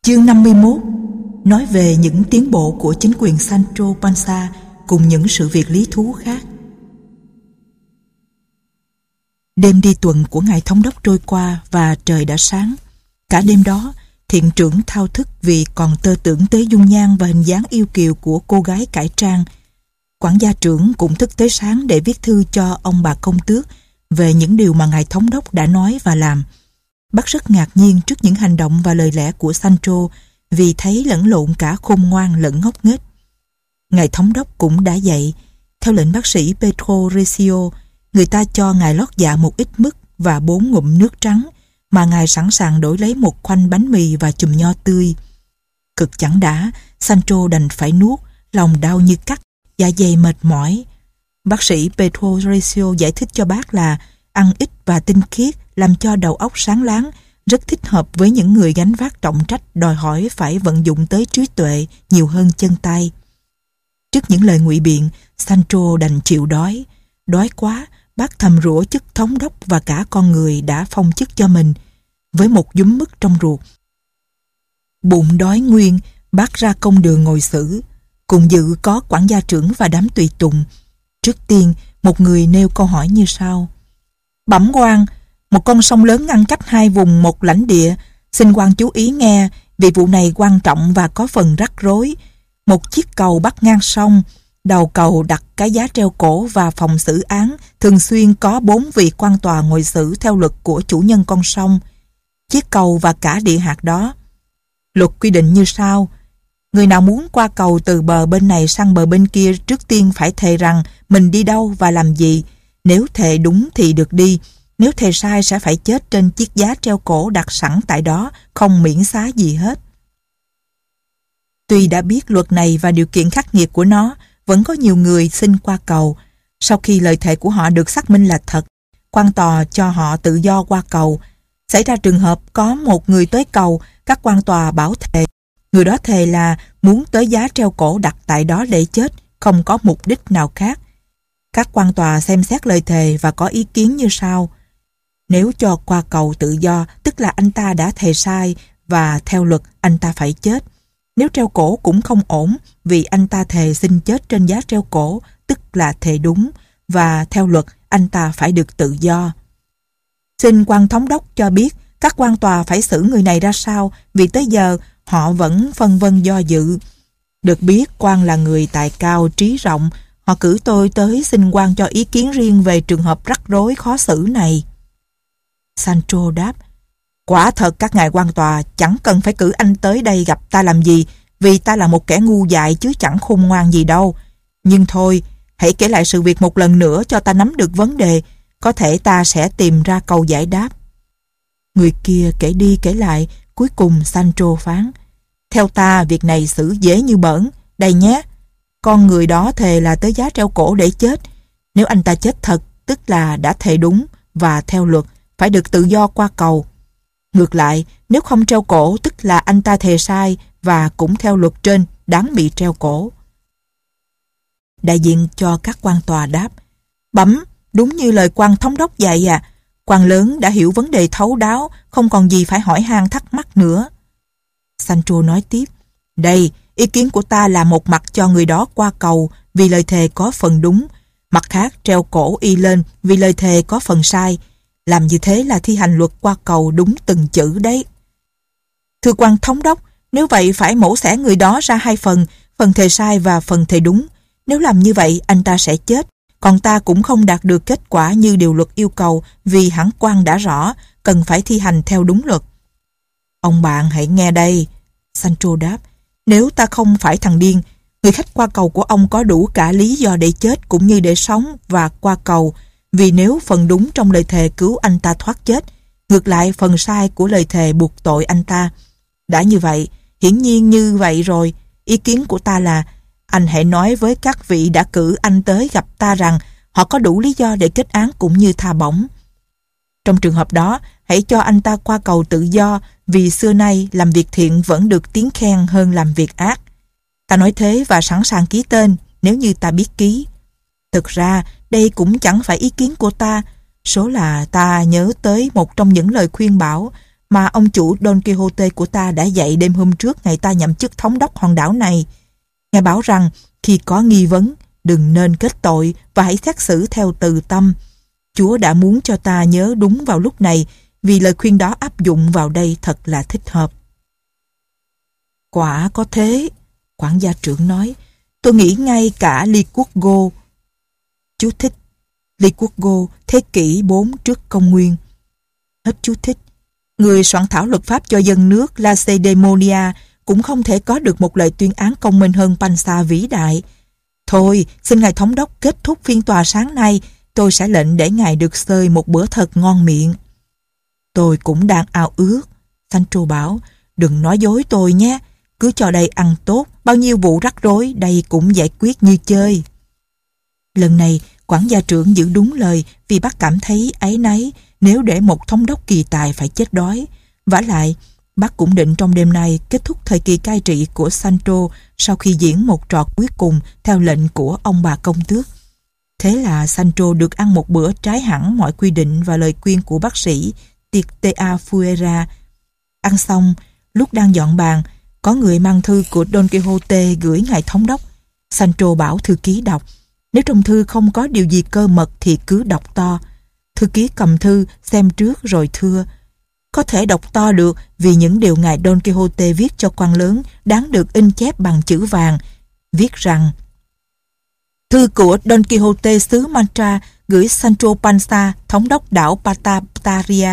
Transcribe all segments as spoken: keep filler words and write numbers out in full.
Chương năm mươi mốt nói về những tiến bộ của chính quyền Sancho Panza cùng những sự việc lý thú khác. Đêm đi tuần của ngài thống đốc trôi qua và trời đã sáng. Cả đêm đó, thiện trưởng thao thức vì còn tơ tưởng tới dung nhan và hình dáng yêu kiều của cô gái cải trang. Quản gia trưởng cũng thức tới sáng để viết thư cho ông bà công tước về những điều mà ngài thống đốc đã nói và làm. Bác rất ngạc nhiên trước những hành động và lời lẽ của Sancho vì thấy lẫn lộn cả khôn ngoan lẫn ngốc nghếch. Ngài thống đốc cũng đã dạy. Theo lệnh bác sĩ Pedro Recio, người ta cho ngài lót dạ một ít mứt và bốn ngụm nước trắng, mà ngài sẵn sàng đổi lấy một khoanh bánh mì và chùm nho tươi. Cực chẳng đã, Sancho đành phải nuốt, lòng đau như cắt, dạ dày mệt mỏi. Bác sĩ Pedro Recio giải thích cho bác là ăn ít và tinh khiết làm cho đầu óc sáng láng, rất thích hợp với những người gánh vác trọng trách đòi hỏi phải vận dụng tới trí tuệ nhiều hơn chân tay. Trước những lời ngụy biện, Sancho đành chịu đói. Đói quá, bác thầm rủa chức thống đốc và cả con người đã phong chức cho mình, với một dúm mứt trong ruột. Bụng đói nguyên, bác ra công đường ngồi xử. Cùng dự có quản gia trưởng và đám tùy tùng. Trước tiên, một người nêu câu hỏi như sau: Bẩm quan, một con sông lớn ngăn cách hai vùng một lãnh địa. Xin quan chú ý nghe, vì vụ này quan trọng và có phần rắc rối. Một chiếc cầu bắc ngang sông, đầu cầu đặt cái giá treo cổ và phòng xử án thường xuyên có bốn vị quan tòa ngồi xử theo luật của chủ nhân con sông. Chiếc cầu và cả địa hạt đó. Luật quy định như sau: người nào muốn qua cầu từ bờ bên này sang bờ bên kia trước tiên phải thề rằng mình đi đâu và làm gì. Nếu thề đúng thì được đi, nếu thề sai sẽ phải chết trên chiếc giá treo cổ đặt sẵn tại đó, không miễn xá gì hết. Tuy đã biết luật này và điều kiện khắc nghiệt của nó, vẫn có nhiều người xin qua cầu. Sau khi lời thề của họ được xác minh là thật, quan tòa cho họ tự do qua cầu. Xảy ra trường hợp có một người tới cầu, các quan tòa bảo thề. Người đó thề là muốn tới giá treo cổ đặt tại đó để chết, không có mục đích nào khác. Các quan tòa xem xét lời thề và có ý kiến như sau: nếu cho qua cầu tự do, tức là anh ta đã thề sai và theo luật anh ta phải chết. Nếu treo cổ cũng không ổn, vì anh ta thề xin chết trên giá treo cổ, tức là thề đúng, và theo luật anh ta phải được tự do. Xin quan thống đốc cho biết các quan tòa phải xử người này ra sao, vì tới giờ họ vẫn phân vân do dự. Được biết quan là người tài cao trí rộng, họ cử tôi tới xin quan cho ý kiến riêng về trường hợp rắc rối khó xử này. Sancho đáp: quả thật các ngài quan tòa chẳng cần phải cử anh tới đây gặp ta làm gì, vì ta là một kẻ ngu dại chứ chẳng khôn ngoan gì đâu. Nhưng thôi, hãy kể lại sự việc một lần nữa cho ta nắm được vấn đề, có thể ta sẽ tìm ra câu giải đáp. Người kia kể đi kể lại, cuối cùng Sancho phán: theo ta việc này xử dễ như bỡn. Đây nhé, con người đó thề là tới giá treo cổ để chết. Nếu anh ta chết thật, tức là đã thề đúng và theo luật phải được tự do qua cầu. Ngược lại, nếu không treo cổ, tức là anh ta thề sai và cũng theo luật trên đáng bị treo cổ. Đại diện cho các quan tòa đáp: bẩm, đúng như lời quan thống đốc dạy à. Quan lớn đã hiểu vấn đề thấu đáo, không còn gì phải hỏi han thắc mắc nữa. Sancho nói tiếp: đây, ý kiến của ta là một mặt cho người đó qua cầu vì lời thề có phần đúng, mặt khác treo cổ y lên vì lời thề có phần sai. Làm như thế là thi hành luật qua cầu đúng từng chữ đấy. Thưa quan thống đốc, nếu vậy phải mổ xẻ người đó ra hai phần, phần thề sai và phần thề đúng. Nếu làm như vậy anh ta sẽ chết, còn ta cũng không đạt được kết quả như điều luật yêu cầu, vì hẳn quan đã rõ, cần phải thi hành theo đúng luật. Ông bạn hãy nghe đây, Sancho đáp: nếu ta không phải thằng điên, người khách qua cầu của ông có đủ cả lý do để chết cũng như để sống và qua cầu, vì nếu phần đúng trong lời thề cứu anh ta thoát chết, ngược lại phần sai của lời thề buộc tội anh ta. Đã như vậy, hiển nhiên như vậy rồi, ý kiến của ta là anh hãy nói với các vị đã cử anh tới gặp ta rằng họ có đủ lý do để kết án cũng như tha bổng. Trong trường hợp đó, hãy cho anh ta qua cầu tự do, vì xưa nay làm việc thiện vẫn được tiếng khen hơn làm việc ác. Ta nói thế và sẵn sàng ký tên nếu như ta biết ký. Thực ra, đây cũng chẳng phải ý kiến của ta, số là ta nhớ tới một trong những lời khuyên bảo mà ông chủ Don Quixote của ta đã dạy đêm hôm trước ngày ta nhậm chức thống đốc hòn đảo này. Ngài bảo rằng khi có nghi vấn, đừng nên kết tội và hãy xét xử theo từ tâm. Chúa đã muốn cho ta nhớ đúng vào lúc này, vì lời khuyên đó áp dụng vào đây thật là thích hợp. Quả có thế, quản gia trưởng nói. Tôi nghĩ ngay cả Lycurgo. Chú thích: Lycurgo, thế kỷ bốn trước công nguyên. Hết chú thích. Người soạn thảo luật pháp cho dân nước Lacedaemonia cũng không thể có được một lời tuyên án công minh hơn Pansa vĩ đại. Thôi, xin ngài thống đốc kết thúc phiên tòa sáng nay, tôi sẽ lệnh để ngài được xơi một bữa thật ngon miệng. Tôi cũng đang ao ước. Sancho bảo, đừng nói dối tôi nhé, cứ cho đây ăn tốt, bao nhiêu vụ rắc rối đây cũng giải quyết như chơi. Lần này, quản gia trưởng giữ đúng lời vì bác cảm thấy áy náy nếu để một thống đốc kỳ tài phải chết đói. Vả lại, bác cũng định trong đêm nay kết thúc thời kỳ cai trị của Sancho sau khi diễn một trò cuối cùng theo lệnh của ông bà công tước. Thế là Sancho được ăn một bữa trái hẳn mọi quy định và lời khuyên của bác sĩ Tirtea Fuera. Ăn xong, lúc đang dọn bàn, có người mang thư của Don Quixote gửi ngài thống đốc. Sancho bảo thư ký đọc. Nếu trong thư không có điều gì cơ mật thì cứ đọc to. Thư ký cầm thư, xem trước rồi thưa. Có thể đọc to được vì những điều ngài Don Quixote viết cho quan lớn đáng được in chép bằng chữ vàng. Viết rằng: Thư của Don Quixote xứ Mancha gửi Sancho Panza, thống đốc đảo Patataria.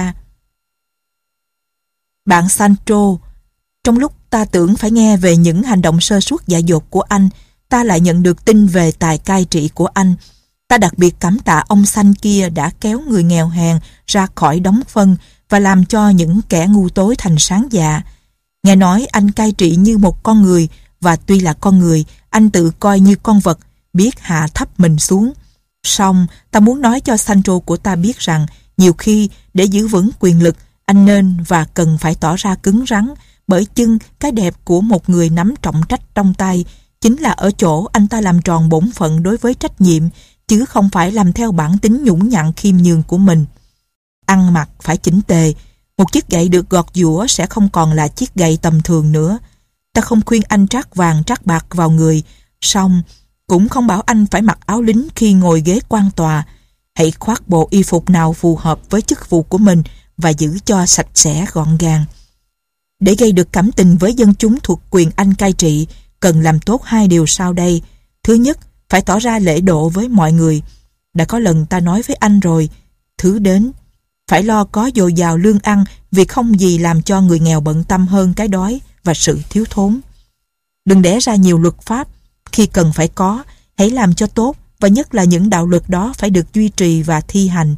Bạn Sancho, trong lúc ta tưởng phải nghe về những hành động sơ suất dại dột của anh, ta lại nhận được tin về tài cai trị của anh. Ta đặc biệt cảm tạ ông xanh kia đã kéo người nghèo hèn ra khỏi đống phân và làm cho những kẻ ngu tối thành sáng dạ. Nghe nói anh cai trị như một con người, và tuy là con người, anh tự coi như con vật, biết hạ thấp mình xuống. Song, ta muốn nói cho Sancho của ta biết rằng, nhiều khi, để giữ vững quyền lực, anh nên và cần phải tỏ ra cứng rắn, bởi chưng cái đẹp của một người nắm trọng trách trong tay chính là ở chỗ anh ta làm tròn bổn phận đối với trách nhiệm, chứ không phải làm theo bản tính nhũng nhặn khiêm nhường của mình. Ăn mặc phải chỉnh tề, một chiếc gậy được gọt giũa sẽ không còn là chiếc gậy tầm thường nữa. Ta không khuyên anh trát vàng trát bạc vào người, song cũng không bảo anh phải mặc áo lính khi ngồi ghế quan tòa. Hãy khoác bộ y phục nào phù hợp với chức vụ của mình và giữ cho sạch sẽ gọn gàng. Để gây được cảm tình với dân chúng thuộc quyền anh cai trị, cần làm tốt hai điều sau đây. Thứ nhất, phải tỏ ra lễ độ với mọi người. Đã có lần ta nói với anh rồi. Thứ đến, phải lo có dồi dào lương ăn, vì không gì làm cho người nghèo bận tâm hơn cái đói và sự thiếu thốn. Đừng đẻ ra nhiều luật pháp. Khi cần phải có, hãy làm cho tốt, và nhất là những đạo luật đó phải được duy trì và thi hành.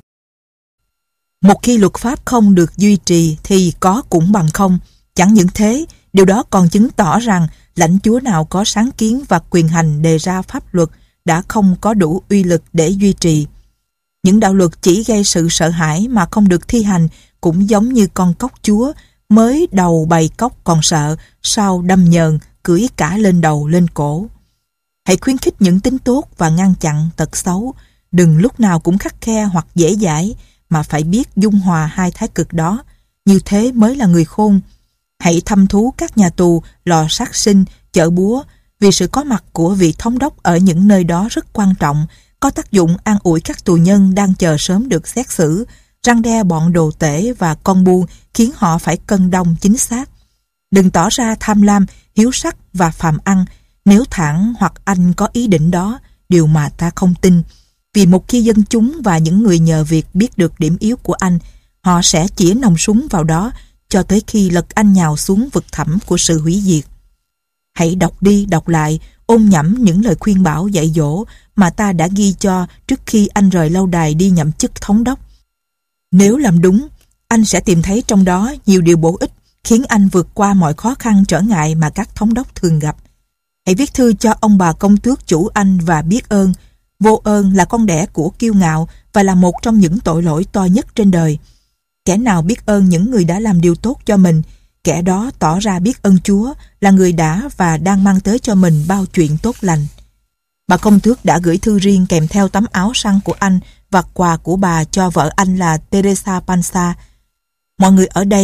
Một khi luật pháp không được duy trì thì có cũng bằng không. Chẳng những thế, điều đó còn chứng tỏ rằng lãnh chúa nào có sáng kiến và quyền hành đề ra pháp luật đã không có đủ uy lực để duy trì. Những đạo luật chỉ gây sự sợ hãi mà không được thi hành cũng giống như con cóc chúa mới đầu bầy cóc còn sợ, sau đâm nhờn, cưỡi cả lên đầu lên cổ. Hãy khuyến khích những tính tốt và ngăn chặn tật xấu. Đừng lúc nào cũng khắt khe hoặc dễ dãi, mà phải biết dung hòa hai thái cực đó. Như thế mới là người khôn. Hãy thăm thú các nhà tù, lò sát sinh, chợ búa, vì sự có mặt của vị thống đốc ở những nơi đó rất quan trọng, có tác dụng an ủi các tù nhân đang chờ sớm được xét xử, răn đe bọn đồ tể và con buôn, khiến họ phải cân đong chính xác. Đừng tỏ ra tham lam, hiếu sắc và phàm ăn, nếu thẳng hoặc anh có ý định đó, điều mà ta không tin. Vì một khi dân chúng và những người nhờ việc biết được điểm yếu của anh, họ sẽ chĩa nòng súng vào đó cho tới khi lật anh nhào xuống vực thẳm của sự hủy diệt. Hãy đọc đi đọc lại, ôn nhẩm những lời khuyên bảo dạy dỗ mà ta đã ghi cho trước khi anh rời lâu đài đi nhậm chức thống đốc. Nếu làm đúng, anh sẽ tìm thấy trong đó nhiều điều bổ ích khiến anh vượt qua mọi khó khăn trở ngại mà các thống đốc thường gặp. Hãy viết thư cho ông bà công tước chủ anh và biết ơn. Vô ơn là con đẻ của kiêu ngạo và là một trong những tội lỗi to nhất trên đời. Kẻ nào biết ơn những người đã làm điều tốt cho mình, kẻ đó tỏ ra biết ơn Chúa, là người đã và đang mang tới cho mình bao chuyện tốt lành. Bà công tước đã gửi thư riêng kèm theo tấm áo săn của anh và quà của bà cho vợ anh là Teresa Panza. Mọi người ở đây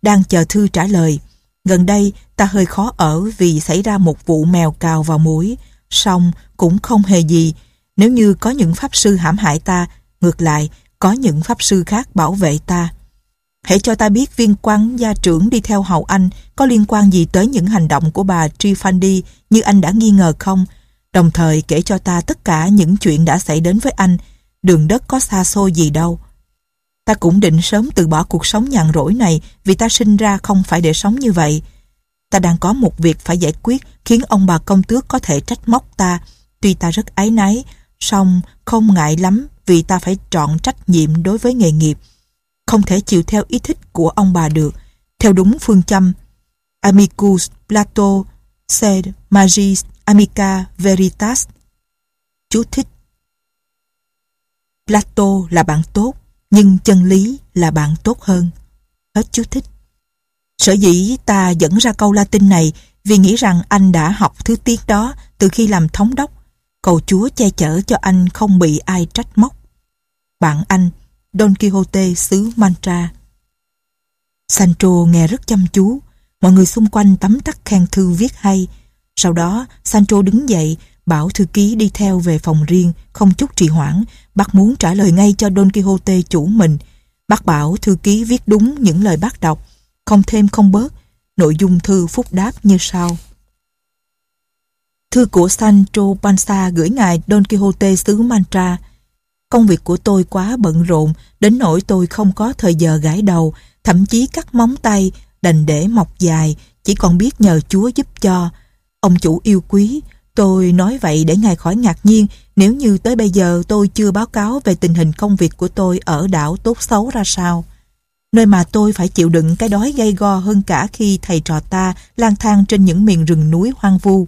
đang chờ thư trả lời. Gần đây ta hơi khó ở vì xảy ra một vụ mèo cào vào mũi, song cũng không hề gì. Nếu như có những pháp sư hãm hại ta, ngược lại có những pháp sư khác bảo vệ ta. Hãy cho ta biết viên quan gia trưởng đi theo hầu anh có liên quan gì tới những hành động của bà Trifandi như anh đã nghi ngờ không? Đồng thời kể cho ta tất cả những chuyện đã xảy đến với anh. Đường đất có xa xôi gì đâu. Ta cũng định sớm từ bỏ cuộc sống nhàn rỗi này vì ta sinh ra không phải để sống như vậy. Ta đang có một việc phải giải quyết khiến ông bà công tước có thể trách móc ta. Tuy ta rất áy náy, song không ngại lắm vì ta phải trọn trách nhiệm đối với nghề nghiệp. Không thể chịu theo ý thích của ông bà được, theo đúng phương châm Amicus Plato sed magis amica veritas. Chú thích: Plato là bạn tốt, nhưng chân lý là bạn tốt hơn. Hết chú thích. Sở dĩ ta dẫn ra câu Latin này vì nghĩ rằng anh đã học thứ tiếng đó từ khi làm thống đốc. Cầu Chúa che chở cho anh không bị ai trách móc. Bạn anh, Don Quixote xứ Mantra. Sancho nghe rất chăm chú. Mọi người xung quanh tấm tắc khen thư viết hay. Sau đó Sancho đứng dậy, bảo thư ký đi theo về phòng riêng, không chút trì hoãn. Bác muốn trả lời ngay cho Don Quixote chủ mình. Bác bảo thư ký viết đúng những lời bác đọc, không thêm không bớt. Nội dung thư phúc đáp như sau. Thư của Sancho Panza gửi ngài Don Quixote xứ Mantra. Công việc của tôi quá bận rộn, đến nỗi tôi không có thời giờ gãi đầu, thậm chí cắt móng tay, đành để mọc dài, chỉ còn biết nhờ Chúa giúp cho. Ông chủ yêu quý, tôi nói vậy để ngài khỏi ngạc nhiên nếu như tới bây giờ tôi chưa báo cáo về tình hình công việc của tôi ở đảo tốt xấu ra sao. Nơi mà tôi phải chịu đựng cái đói gay go hơn cả khi thầy trò ta lang thang trên những miền rừng núi hoang vu.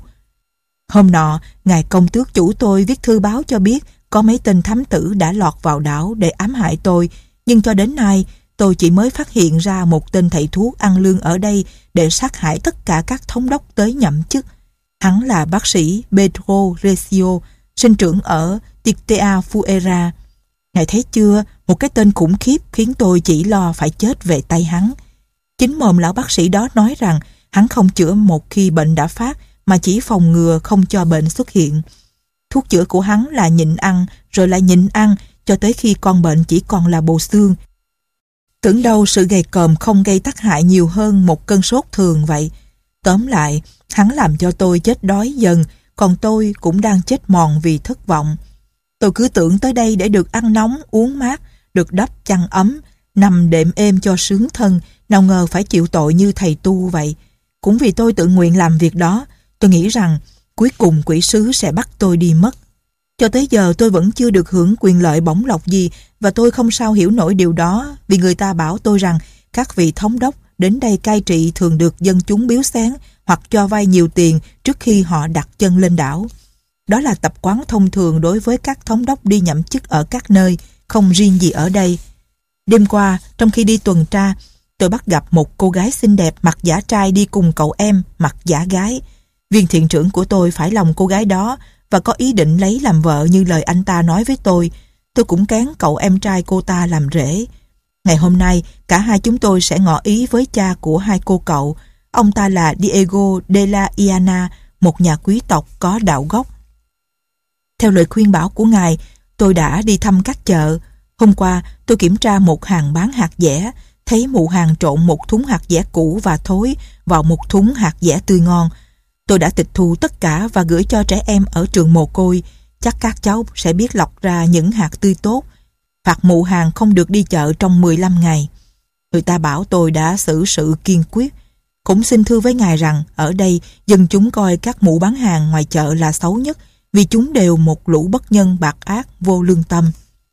Hôm nọ, ngài công tước chủ tôi viết thư báo cho biết có mấy tên thám tử đã lọt vào đảo để ám hại tôi, nhưng cho đến nay tôi chỉ mới phát hiện ra một tên thầy thuốc ăn lương ở đây để sát hại tất cả các thống đốc tới nhậm chức. Hắn là bác sĩ Pedro Recio, sinh trưởng ở Tictea Fuera. Ngài thấy chưa, một cái tên khủng khiếp khiến tôi chỉ lo phải chết về tay hắn. Chính mồm lão bác sĩ đó nói rằng hắn không chữa một khi bệnh đã phát, mà chỉ phòng ngừa không cho bệnh xuất hiện. Thuốc chữa của hắn là nhịn ăn, rồi lại nhịn ăn, cho tới khi con bệnh chỉ còn là bồ xương. Tưởng đâu sự gầy còm không gây tác hại nhiều hơn một cơn sốt thường vậy. Tóm lại, hắn làm cho tôi chết đói dần, còn tôi cũng đang chết mòn vì thất vọng. Tôi cứ tưởng tới đây để được ăn nóng, uống mát, được đắp chăn ấm, nằm đệm êm cho sướng thân, nào ngờ phải chịu tội như thầy tu vậy. Cũng vì tôi tự nguyện làm việc đó, tôi nghĩ rằng cuối cùng quỷ sứ sẽ bắt tôi đi mất. Cho tới giờ tôi vẫn chưa được hưởng quyền lợi bổng lộc gì, và tôi không sao hiểu nổi điều đó, vì người ta bảo tôi rằng các vị thống đốc đến đây cai trị thường được dân chúng biếu xén hoặc cho vay nhiều tiền trước khi họ đặt chân lên đảo. Đó là tập quán thông thường đối với các thống đốc đi nhậm chức ở các nơi, không riêng gì ở đây. Đêm qua, trong khi đi tuần tra, tôi bắt gặp một cô gái xinh đẹp mặc giả trai đi cùng cậu em mặc giả gái. Viên thiện trưởng của tôi phải lòng cô gái đó và có ý định lấy làm vợ như lời anh ta nói với tôi. Tôi cũng kén cậu em trai cô ta làm rể. Ngày hôm nay, cả hai chúng tôi sẽ ngỏ ý với cha của hai cô cậu. Ông ta là Diego de la Iana, một nhà quý tộc có đạo gốc. Theo lời khuyên bảo của ngài, tôi đã đi thăm các chợ. Hôm qua, tôi kiểm tra một hàng bán hạt dẻ, thấy mụ hàng trộn một thúng hạt dẻ cũ và thối vào một thúng hạt dẻ tươi ngon. Tôi đã tịch thu tất cả và gửi cho trẻ em ở trường mồ côi. Chắc các cháu sẽ biết lọc ra những hạt tươi tốt. Phạt mụ hàng không được đi chợ trong mười lăm ngày. Người ta bảo tôi đã xử sự kiên quyết. Cũng xin thưa với ngài rằng ở đây dân chúng coi các mụ bán hàng ngoài chợ là xấu nhất, vì chúng đều một lũ bất nhân bạc ác vô lương tâm.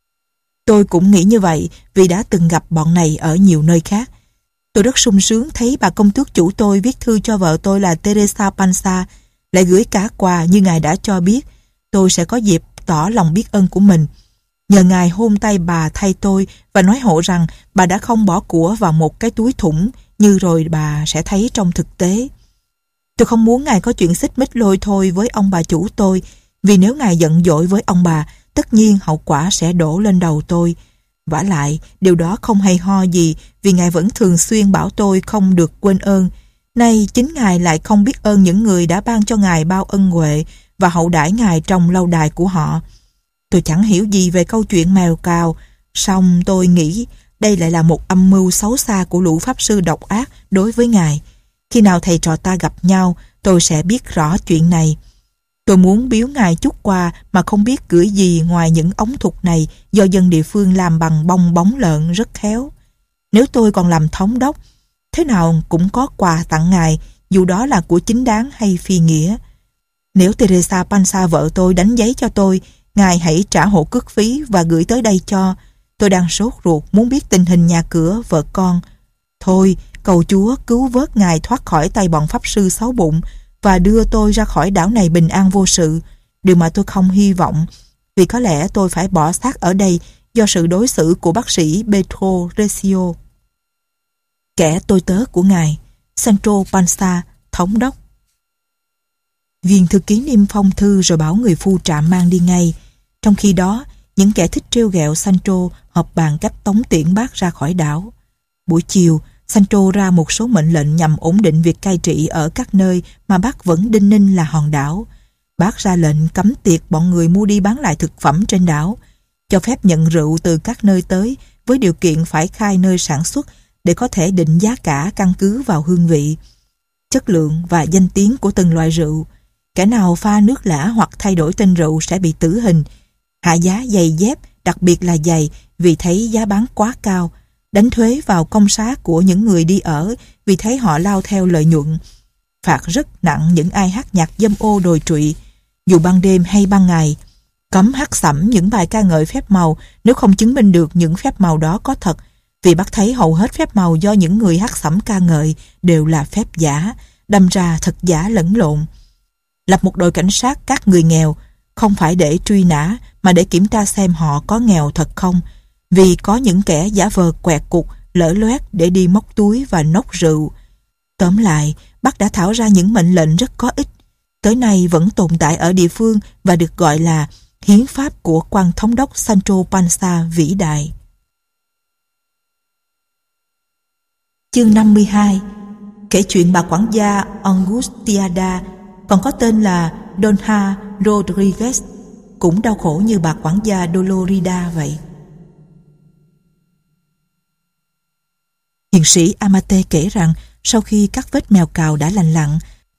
Tôi cũng nghĩ như vậy vì đã từng gặp bọn này ở nhiều nơi khác. Tôi rất sung sướng thấy bà công tước chủ tôi viết thư cho vợ tôi là Teresa Panza, lại gửi cả quà như ngài đã cho biết. Tôi sẽ có dịp tỏ lòng biết ơn của mình. Nhờ ngài hôn tay bà thay tôi và nói hộ rằng bà đã không bỏ của vào một cái túi thủng như rồi bà sẽ thấy trong thực tế. Tôi không muốn ngài có chuyện xích mích lôi thôi với ông bà chủ tôi, vì nếu ngài giận dỗi với ông bà, tất nhiên hậu quả sẽ đổ lên đầu tôi. Vả lại, điều đó không hay ho gì vì Ngài vẫn thường xuyên bảo tôi không được quên ơn. Nay chính Ngài lại không biết ơn những người đã ban cho Ngài bao ân huệ và hậu đãi Ngài trong lâu đài của họ. Tôi chẳng hiểu gì về câu chuyện mèo cào, song tôi nghĩ đây lại là một âm mưu xấu xa của lũ pháp sư độc ác đối với Ngài. Khi nào thầy trò ta gặp nhau, tôi sẽ biết rõ chuyện này. Tôi muốn biếu Ngài chút quà mà không biết gửi gì ngoài những ống thục này do dân địa phương làm bằng bông bóng lợn rất khéo. Nếu tôi còn làm thống đốc, thế nào cũng có quà tặng Ngài, dù đó là của chính đáng hay phi nghĩa. Nếu Teresa Panza vợ tôi đánh giấy cho tôi, Ngài hãy trả hộ cước phí và gửi tới đây cho. Tôi đang sốt ruột muốn biết tình hình nhà cửa, vợ con. Thôi, cầu Chúa cứu vớt Ngài thoát khỏi tay bọn pháp sư xấu bụng và đưa tôi ra khỏi đảo này bình an vô sự. Điều mà tôi không hy vọng, vì có lẽ tôi phải bỏ xác ở đây do sự đối xử của bác sĩ Pedro Recio, kẻ tôi tớ của Ngài. Sancho Panza, thống đốc. Viên thư ký niêm phong thư rồi bảo người phu trạm mang đi ngay. Trong khi đó, những kẻ thích trêu ghẹo Sancho họp bàn cách tống tiễn bác ra khỏi đảo. Buổi chiều, Sancho ra một số mệnh lệnh nhằm ổn định việc cai trị ở các nơi mà bác vẫn đinh ninh là hòn đảo. Bác ra lệnh cấm tiệc bọn người mua đi bán lại thực phẩm trên đảo, cho phép nhận rượu từ các nơi tới với điều kiện phải khai nơi sản xuất để có thể định giá cả căn cứ vào hương vị, chất lượng và danh tiếng của từng loại rượu. Kẻ nào pha nước lã hoặc thay đổi tên rượu sẽ bị tử hình, hạ giá giày dép, đặc biệt là giày vì thấy giá bán quá cao, đánh thuế vào công xá của những người đi ở vì thấy họ lao theo lợi nhuận, phạt rất nặng những ai hát nhạc dâm ô đồi trụy, dù ban đêm hay ban ngày, cấm hát xẩm những bài ca ngợi phép màu nếu không chứng minh được những phép màu đó có thật, vì bác thấy hầu hết phép màu do những người hát xẩm ca ngợi đều là phép giả, đâm ra thật giả lẫn lộn. Lập một đội cảnh sát các người nghèo, không phải để truy nã mà để kiểm tra xem họ có nghèo thật không, vì có những kẻ giả vờ quẹt cục, lỡ loét để đi móc túi và nốc rượu. Tóm lại, bác đã thảo ra những mệnh lệnh rất có ích, tới nay vẫn tồn tại ở địa phương và được gọi là hiến pháp của quan thống đốc Sancho Panza vĩ đại. Chương năm mươi hai. Kể chuyện bà quản gia Angustiada, còn có tên là Donha Rodriguez, cũng đau khổ như bà quản gia Dolorida vậy. Hiền sĩ Amate kể rằng sau khi các vết mèo cào đã lành lặn,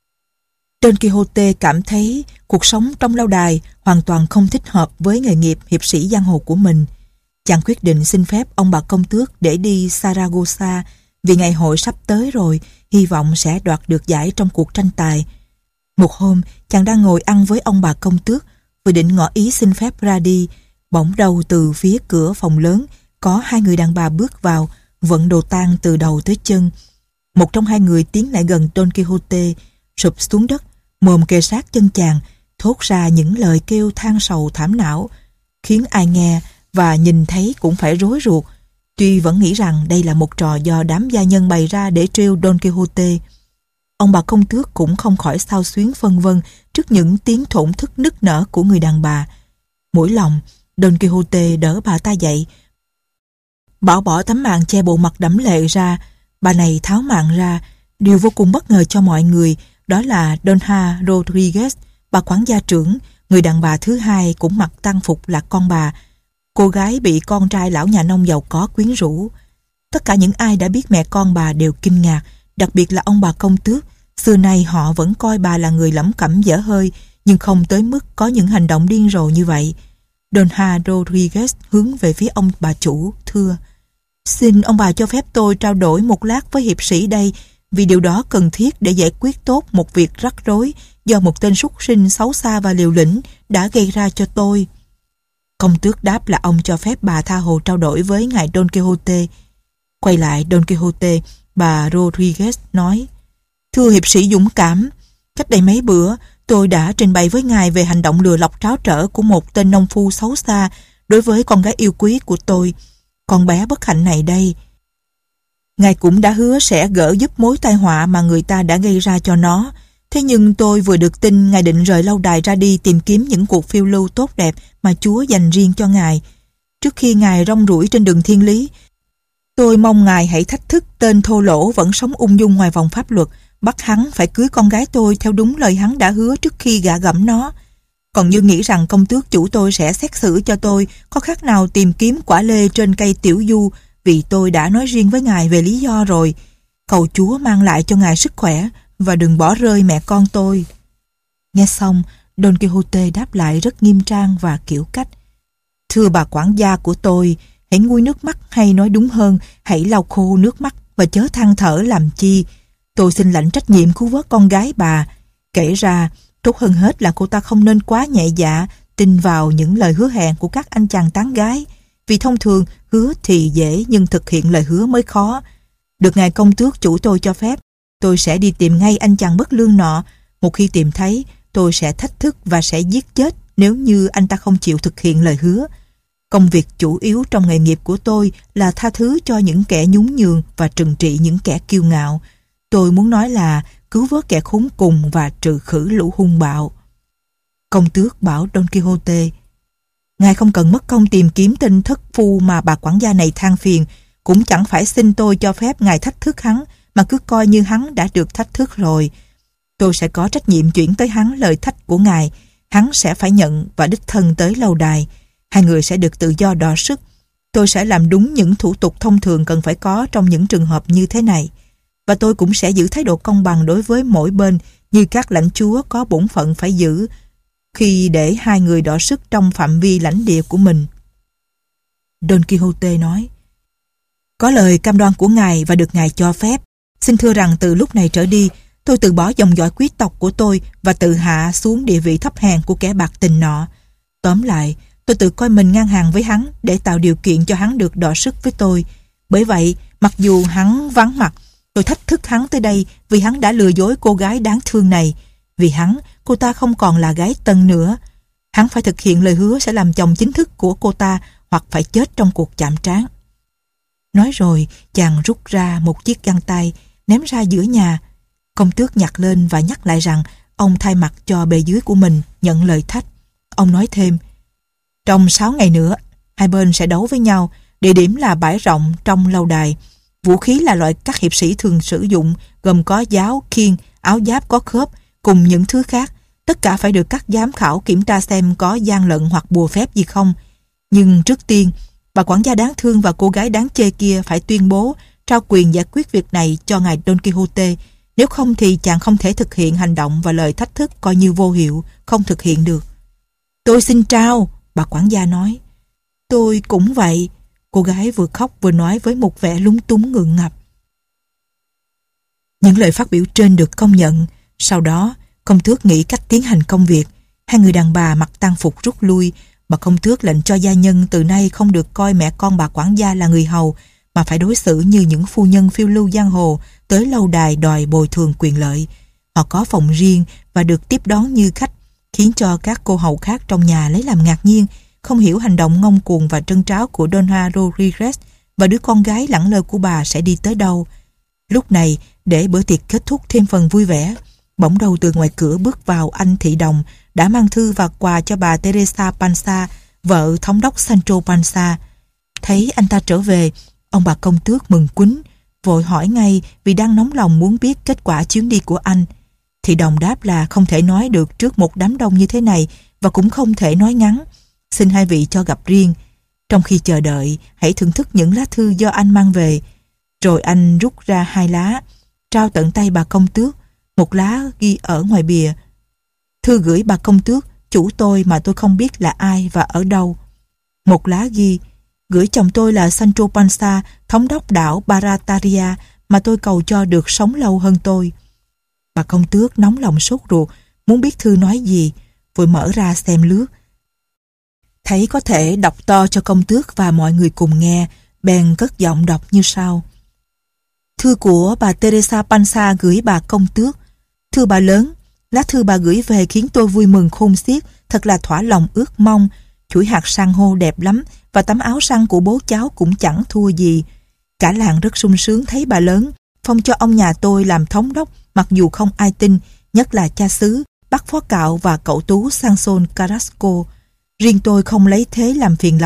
Don Quixote cảm thấy cuộc sống trong lâu đài hoàn toàn không thích hợp với nghề nghiệp hiệp sĩ giang hồ của mình. Chàng quyết định xin phép ông bà công tước để đi Saragossa vì ngày hội sắp tới rồi, hy vọng sẽ đoạt được giải trong cuộc tranh tài. Một hôm, chàng đang ngồi ăn với ông bà công tước, vừa định ngỏ ý xin phép ra đi, bỗng đâu từ phía cửa phòng lớn có hai người đàn bà bước vào, vận đồ tang từ đầu tới chân. Một trong hai người tiến lại gần Don Quixote, sụp xuống đất, mồm kề sát chân chàng, thốt ra những lời kêu than sầu thảm não, khiến ai nghe và nhìn thấy cũng phải rối ruột. Tuy vẫn nghĩ rằng đây là một trò do đám gia nhân bày ra để trêu Don Quixote, ông bà công tước cũng không khỏi xao xuyến phân vân trước những tiếng thổn thức nức nở của người đàn bà. Mũi lòng, Don Quixote đỡ bà ta dậy, bảo bỏ tấm màn che bộ mặt đẫm lệ ra. Bà này tháo màn ra. Điều vô cùng bất ngờ cho mọi người đó là Donha Rodriguez, bà quản gia trưởng, người đàn bà thứ hai cũng mặc tang phục là con bà, cô gái bị con trai lão nhà nông giàu có quyến rũ. Tất cả những ai đã biết mẹ con bà đều kinh ngạc, đặc biệt là ông bà công tước. Xưa nay họ vẫn coi bà là người lẩm cẩm dở hơi, nhưng không tới mức có những hành động điên rồ như vậy. Donha Rodriguez hướng về phía ông bà chủ, thưa: "Xin ông bà cho phép tôi trao đổi một lát với hiệp sĩ đây, vì điều đó cần thiết để giải quyết tốt một việc rắc rối do một tên súc sinh xấu xa và liều lĩnh đã gây ra cho tôi." Công tước đáp là ông cho phép bà tha hồ trao đổi với ngài Don Quixote. Quay lại Don Quixote, bà Rodriguez nói: "Thưa hiệp sĩ dũng cảm, cách đây mấy bữa tôi đã trình bày với ngài về hành động lừa lọc tráo trở của một tên nông phu xấu xa đối với con gái yêu quý của tôi, con bé bất hạnh này đây. Ngài cũng đã hứa sẽ gỡ giúp mối tai họa mà người ta đã gây ra cho nó. Thế nhưng tôi vừa được tin ngài định rời lâu đài ra đi tìm kiếm những cuộc phiêu lưu tốt đẹp mà Chúa dành riêng cho ngài. trước khi ngài rong ruổi trên đường thiên lý. Tôi mong ngài hãy thách thức tên thô lỗ vẫn sống ung dung ngoài vòng pháp luật, bắt hắn phải cưới con gái tôi theo đúng lời hắn đã hứa trước khi gạ gẫm nó. Còn như nghĩ rằng công tước chủ tôi sẽ xét xử cho tôi có khác nào tìm kiếm quả lê trên cây tiểu du, vì tôi đã nói riêng với ngài về lý do rồi. Cầu Chúa mang lại cho ngài sức khỏe và đừng bỏ rơi mẹ con tôi. Nghe xong, Don Quixote đáp lại rất nghiêm trang và kiểu cách. Thưa bà quản gia của tôi, hãy nguôi nước mắt, hay nói đúng hơn, hãy lau khô nước mắt và chớ than thở làm chi. Tôi xin lãnh trách nhiệm cứu vớt con gái bà. Kể ra, tốt hơn hết là cô ta không nên quá nhẹ dạ, tin vào những lời hứa hẹn của các anh chàng tán gái. Vì thông thường, hứa thì dễ nhưng thực hiện lời hứa mới khó. Được ngài công tước chủ tôi cho phép, tôi sẽ đi tìm ngay anh chàng bất lương nọ. Một khi tìm thấy, tôi sẽ thách thức và sẽ giết chết nếu như anh ta không chịu thực hiện lời hứa. Công việc chủ yếu trong nghề nghiệp của tôi là tha thứ cho những kẻ nhún nhường và trừng trị những kẻ kiêu ngạo. Tôi muốn nói là cứu vớt kẻ khốn cùng và trừ khử lũ hung bạo. Công tước bảo Don Quixote: ngài không cần mất công tìm kiếm tên thất phu mà bà quản gia này than phiền, cũng chẳng phải xin tôi cho phép ngài thách thức hắn, mà cứ coi như hắn đã được thách thức rồi. Tôi sẽ có trách nhiệm chuyển tới hắn lời thách của ngài. Hắn sẽ phải nhận và đích thân tới lâu đài. Hai người sẽ được tự do đọ sức. Tôi sẽ làm đúng những thủ tục thông thường cần phải có trong những trường hợp như thế này. Và tôi cũng sẽ giữ thái độ công bằng đối với mỗi bên, như các lãnh chúa có bổn phận phải giữ khi để hai người đọ sức trong phạm vi lãnh địa của mình. Don Quixote nói: có lời cam đoan của ngài và được ngài cho phép. Xin thưa rằng từ lúc này trở đi, tôi từ bỏ dòng dõi quý tộc của tôi và tự hạ xuống địa vị thấp hèn của kẻ bạc tình nọ. Tóm lại, tôi tự coi mình ngang hàng với hắn để tạo điều kiện cho hắn được đọ sức với tôi. Bởi vậy, mặc dù hắn vắng mặt, tôi thách thức hắn tới đây vì hắn đã lừa dối cô gái đáng thương này. Vì hắn, cô ta không còn là gái tân nữa. Hắn phải thực hiện lời hứa sẽ làm chồng chính thức của cô ta hoặc phải chết trong cuộc chạm trán. Nói rồi, chàng rút ra một chiếc găng tay, ném ra giữa nhà. Công tước nhặt lên và nhắc lại rằng ông thay mặt cho bề dưới của mình nhận lời thách. Ông nói thêm: trong sáu ngày nữa, hai bên sẽ đấu với nhau. Địa điểm là bãi rộng trong lâu đài. Vũ khí là loại các hiệp sĩ thường sử dụng, gồm có giáo, khiên, áo giáp có khớp, cùng những thứ khác. Tất cả phải được các giám khảo kiểm tra xem có gian lận hoặc bùa phép gì không. Nhưng trước tiên, bà quản gia đáng thương và cô gái đáng chê kia phải tuyên bố trao quyền giải quyết việc này cho ngài Don Quixote. Nếu không thì chàng không thể thực hiện hành động và lời thách thức coi như vô hiệu, không thực hiện được. Tôi xin trao, bà quản gia nói. Tôi cũng vậy, cô gái vừa khóc vừa nói với một vẻ lúng túng ngượng ngập. Những lời phát biểu trên được công nhận. Sau đó, công tước nghĩ cách tiến hành công việc. Hai người đàn bà mặc tang phục rút lui. Bà công tước lệnh cho gia nhân từ nay không được coi mẹ con bà quản gia là người hầu, mà phải đối xử như những phu nhân phiêu lưu giang hồ tới lâu đài đòi bồi thường quyền lợi. Họ có phòng riêng và được tiếp đón như khách, khiến cho các cô hầu khác trong nhà lấy làm ngạc nhiên, không hiểu hành động ngông cuồng và trân tráo của Dona Rodriguez và đứa con gái lẳng lơ của bà sẽ đi tới đâu. Lúc này, để bữa tiệc kết thúc thêm phần vui vẻ, bỗng đâu từ ngoài cửa bước vào anh thị đồng đã mang thư và quà cho bà Teresa Panza, vợ thống đốc Sancho Panza. Thấy anh ta trở về, ông bà công tước mừng quýnh, vội hỏi ngay vì đang nóng lòng muốn biết kết quả chuyến đi của anh. Thị đồng đáp là không thể nói được trước một đám đông như thế này và cũng không thể nói ngắn. Xin hai vị cho gặp riêng. Trong khi chờ đợi, hãy thưởng thức những lá thư do anh mang về. Rồi anh rút ra hai lá, trao tận tay bà công tước. Một lá ghi ở ngoài bìa: thư gửi bà công tước, chủ tôi mà tôi không biết là ai và ở đâu. Một lá ghi: gửi chồng tôi là Sancho Panza, thống đốc đảo Barataria, mà tôi cầu cho được sống lâu hơn tôi. Bà công tước nóng lòng sốt ruột, muốn biết thư nói gì, vội mở ra xem lướt. Thấy có thể đọc to cho công tước và mọi người cùng nghe, bèn cất giọng đọc như sau: thư của bà Teresa Panza gửi bà công tước. Thưa bà lớn, lá thư bà gửi về khiến tôi vui mừng khôn xiết, thật là thỏa lòng ước mong. Chuỗi hạt san hô đẹp lắm và tấm áo săn của bố cháu cũng chẳng thua gì. Cả làng rất sung sướng thấy bà lớn phong cho ông nhà tôi làm thống đốc, mặc dù không ai tin, nhất là cha xứ, bác phó cạo và cậu tú Sanson Carrasco. Riêng tôi không lấy thế làm phiền lòng,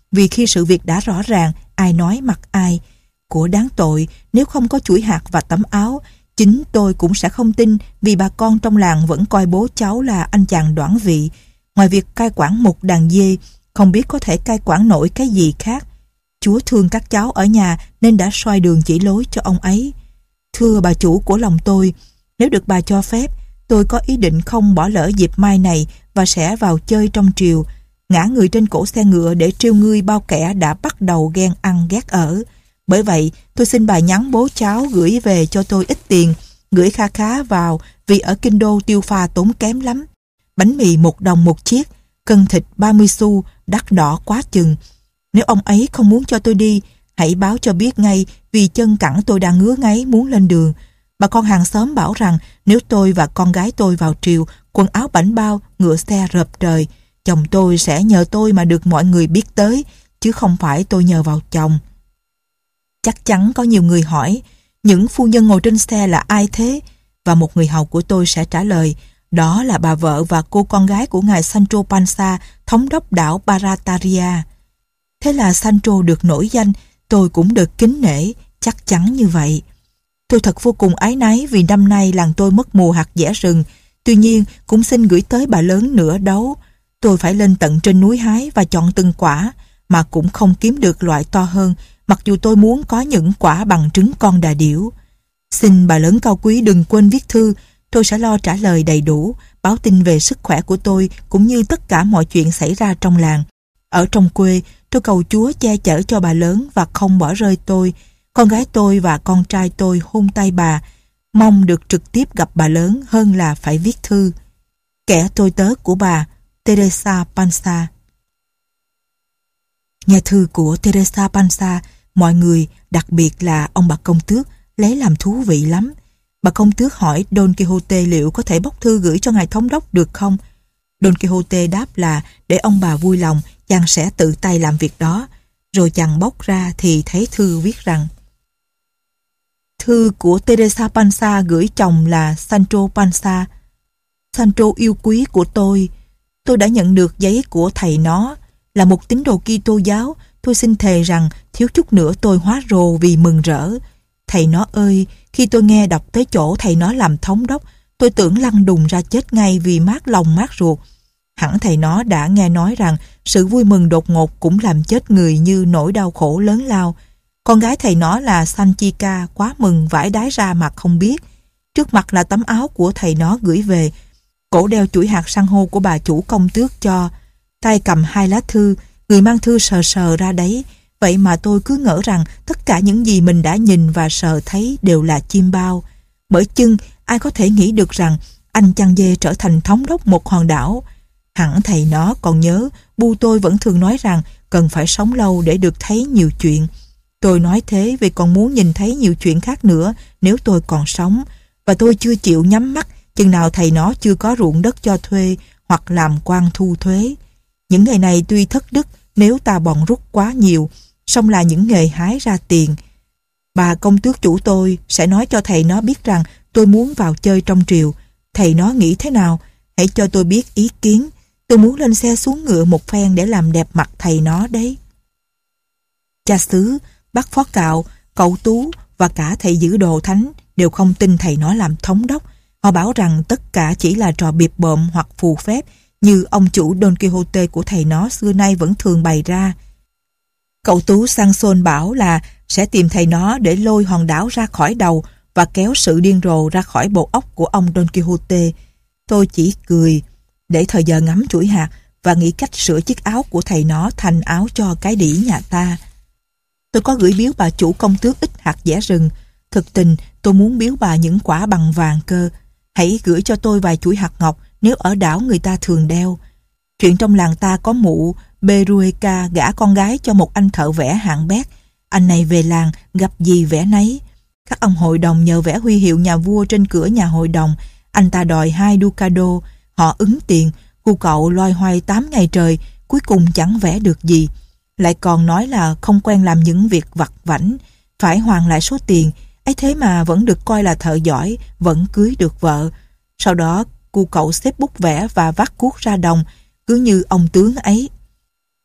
vì khi sự việc đã rõ ràng, ai nói mặc ai. Của đáng tội, nếu không có chuỗi hạt và tấm áo, chính tôi cũng sẽ không tin, vì bà con trong làng vẫn coi bố cháu là anh chàng đoản vị. Ngoài việc cai quản một đàn dê, không biết có thể cai quản nổi cái gì khác. Chúa thương các cháu ở nhà nên đã soi đường chỉ lối cho ông ấy. Thưa bà chủ của lòng tôi, nếu được bà cho phép, tôi có ý định không bỏ lỡ dịp mai này và sẽ vào chơi trong triều, ngã người trên cổ xe ngựa để trêu ngươi bao kẻ đã bắt đầu ghen ăn ghét ở. Bởi vậy, tôi xin bà nhắn bố cháu gửi về cho tôi ít tiền, gửi kha khá vào, vì ở kinh đô tiêu pha tốn kém lắm. Bánh mì một đồng một chiếc, cân thịt ba mươi xu, đắt đỏ quá chừng. Nếu ông ấy không muốn cho tôi đi, hãy báo cho biết ngay, vì chân cẳng tôi đang ngứa ngáy muốn lên đường. Bà con hàng xóm bảo rằng nếu tôi và con gái tôi vào triều, quần áo bảnh bao, ngựa xe rợp trời, chồng tôi sẽ nhờ tôi mà được mọi người biết tới, chứ không phải tôi nhờ vào chồng. Chắc chắn có nhiều người hỏi, những phu nhân ngồi trên xe là ai thế? Và một người hầu của tôi sẽ trả lời, đó là bà vợ và cô con gái của ngài Sancho Panza, thống đốc đảo Barataria. Thế là Sancho được nổi danh, tôi cũng được kính nể, chắc chắn như vậy. Tôi thật vô cùng áy náy vì năm nay làng tôi mất mùa hạt dẻ rừng, tuy nhiên cũng xin gửi tới bà lớn nửa đấu. Tôi phải lên tận trên núi hái và chọn từng quả, mà cũng không kiếm được loại to hơn, mặc dù tôi muốn có những quả bằng trứng con đà điểu. Xin bà lớn cao quý đừng quên viết thư, tôi sẽ lo trả lời đầy đủ, báo tin về sức khỏe của tôi cũng như tất cả mọi chuyện xảy ra trong làng. Ở trong quê, tôi cầu Chúa che chở cho bà lớn và không bỏ rơi tôi. Con gái tôi và con trai tôi hôn tay bà, mong được trực tiếp gặp bà lớn hơn là phải viết thư. Kẻ tôi tớ của bà, Teresa Panza. Nhà thư của Teresa Panza, mọi người, đặc biệt là ông bà công tước, lấy làm thú vị lắm. Bà công tước hỏi Don Quixote liệu có thể bốc thư gửi cho ngài thống đốc được không? Don Quixote đáp là để ông bà vui lòng, chàng sẽ tự tay làm việc đó. Rồi chàng bốc ra thì thấy thư viết rằng: Thư của Teresa Panza gửi chồng là Sancho Panza. Sancho yêu quý của tôi, tôi đã nhận được giấy của thầy nó. Là một tín đồ Kitô giáo, tôi xin thề rằng thiếu chút nữa tôi hóa rồ vì mừng rỡ. Thầy nó ơi, khi tôi nghe đọc tới chỗ thầy nó làm thống đốc, tôi tưởng lăn đùng ra chết ngay vì mát lòng mát ruột. Hẳn thầy nó đã nghe nói rằng sự vui mừng đột ngột cũng làm chết người như nỗi đau khổ lớn lao. Con gái thầy nó là Sanchica quá mừng vãi đái ra mặt không biết. Trước mặt là tấm áo của thầy nó gửi về, cổ đeo chuỗi hạt san hô của bà chủ công tước cho, tay cầm hai lá thư, người mang thư sờ sờ ra đấy. Vậy mà tôi cứ ngỡ rằng tất cả những gì mình đã nhìn và sờ thấy đều là chiêm bao. Bởi chưng ai có thể nghĩ được rằng anh chăn dê trở thành thống đốc một hòn đảo. Hẳn thầy nó còn nhớ bu tôi vẫn thường nói rằng cần phải sống lâu để được thấy nhiều chuyện. Tôi nói thế vì còn muốn nhìn thấy nhiều chuyện khác nữa nếu tôi còn sống, và tôi chưa chịu nhắm mắt chừng nào thầy nó chưa có ruộng đất cho thuê hoặc làm quan thu thuế. Những nghề này tuy thất đức nếu ta bòn rút quá nhiều, song là những nghề hái ra tiền. Bà công tước chủ tôi sẽ nói cho thầy nó biết rằng tôi muốn vào chơi trong triều. Thầy nó nghĩ thế nào? Hãy cho tôi biết ý kiến. Tôi muốn lên xe xuống ngựa một phen để làm đẹp mặt thầy nó đấy. Cha xứ, bác phó cạo, cậu Tú và cả thầy giữ đồ thánh đều không tin thầy nó làm thống đốc. Họ bảo rằng tất cả chỉ là trò biệp bợm hoặc phù phép, như ông chủ Don Quixote của thầy nó xưa nay vẫn thường bày ra. Cậu Tú Sansón bảo là sẽ tìm thầy nó để lôi hòn đảo ra khỏi đầu và kéo sự điên rồ ra khỏi bộ óc của ông Don Quixote. Tôi chỉ cười, để thời giờ ngắm chuỗi hạt và nghĩ cách sửa chiếc áo của thầy nó thành áo cho cái đĩ nhà ta. Tôi có gửi biếu bà chủ công tước ít hạt dẻ rừng. Thực tình tôi muốn biếu bà những quả bằng vàng cơ. Hãy gửi cho tôi vài chuỗi hạt ngọc nếu ở đảo người ta thường đeo. Chuyện trong làng ta có mụ Berueca gả con gái cho một anh thợ vẽ hạng bét. Anh này về làng gặp gì vẽ nấy. Các ông hội đồng nhờ vẽ huy hiệu nhà vua trên cửa nhà hội đồng. Anh ta đòi hai ducado. Họ ứng tiền. Cô cậu loay hoay tám ngày trời, cuối cùng chẳng vẽ được gì. Lại còn nói là không quen làm những việc vặt vãnh, phải hoàn lại số tiền. Ấy thế mà vẫn được coi là thợ giỏi, vẫn cưới được vợ. Sau đó cô cậu xếp bút vẽ và vác cuốc ra đồng, cứ như ông tướng ấy.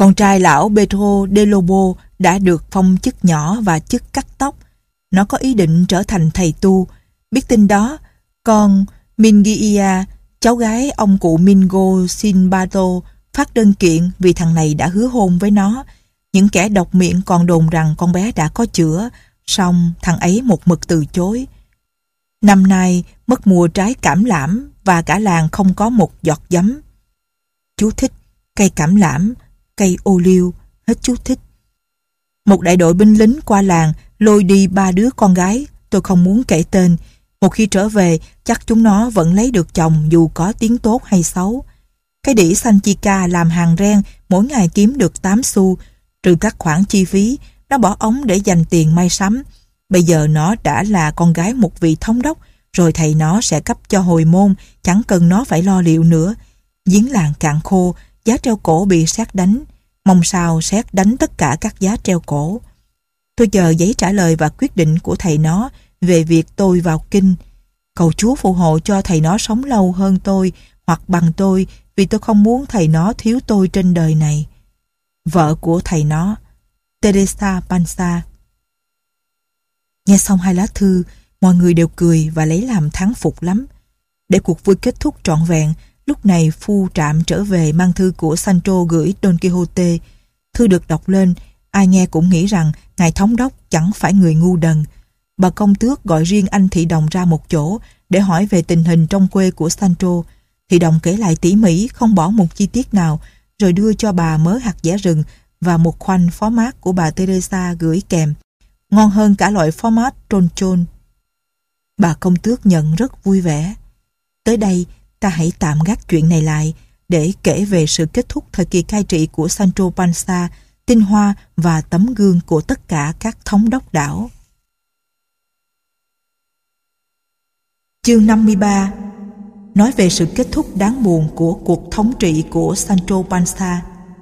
Con trai lão Pedro de Lobo đã được phong chức nhỏ và chức cắt tóc. Nó có ý định trở thành thầy tu. Biết tin đó, con Mingia, cháu gái ông cụ Mingo Sinbato, phát đơn kiện vì thằng này đã hứa hôn với nó. Những kẻ độc miệng còn đồn rằng con bé đã có chữa, song thằng ấy một mực từ chối. Năm nay mất mùa trái cảm lãm và cả làng không có một giọt giấm. Chú thích: cây cảm lãm, cây ô liu, hết chú thích. Một đại đội binh lính qua làng lôi đi ba đứa con gái, tôi không muốn kể tên. Một khi trở về, chắc chúng nó vẫn lấy được chồng dù có tiếng tốt hay xấu. Cái đĩ Sanchica làm hàng ren, mỗi ngày kiếm được tám xu, trừ các khoản chi phí, nó bỏ ống để dành tiền may sắm. Bây giờ nó đã là con gái một vị thống đốc, rồi thầy nó sẽ cấp cho hồi môn, chẳng cần nó phải lo liệu nữa. Giếng làng cạn khô, giá treo cổ bị sét đánh. Mong sao sét đánh tất cả các giá treo cổ. Tôi chờ giấy trả lời và quyết định của thầy nó về việc tôi vào kinh. Cầu Chúa phù hộ cho thầy nó sống lâu hơn tôi hoặc bằng tôi, vì tôi không muốn thầy nó thiếu tôi trên đời này. Vợ của thầy nó, Teresa Panza. Nghe xong hai lá thư, mọi người đều cười và lấy làm thán phục lắm. Để cuộc vui kết thúc trọn vẹn, lúc này phu trạm trở về mang thư của Sancho gửi Don Quixote. Thư được đọc lên, ai nghe cũng nghĩ rằng ngài thống đốc chẳng phải người ngu đần. Bà công tước gọi riêng anh thị đồng ra một chỗ để hỏi về tình hình trong quê của Sancho. Thị đồng kể lại tỉ mỉ, không bỏ một chi tiết nào, rồi đưa cho bà mớ hạt dẻ rừng và một khoanh phó mát của bà Teresa gửi kèm, ngon hơn cả loại phó mát trôn chôn. Bà công tước nhận rất vui vẻ. Tới đây, ta hãy tạm gác chuyện này lại để kể về sự kết thúc thời kỳ cai trị của Sancho Panza, tinh hoa và tấm gương của tất cả các thống đốc đảo. Chương năm mươi ba nói về sự kết thúc đáng buồn của cuộc thống trị của Sancho Panza.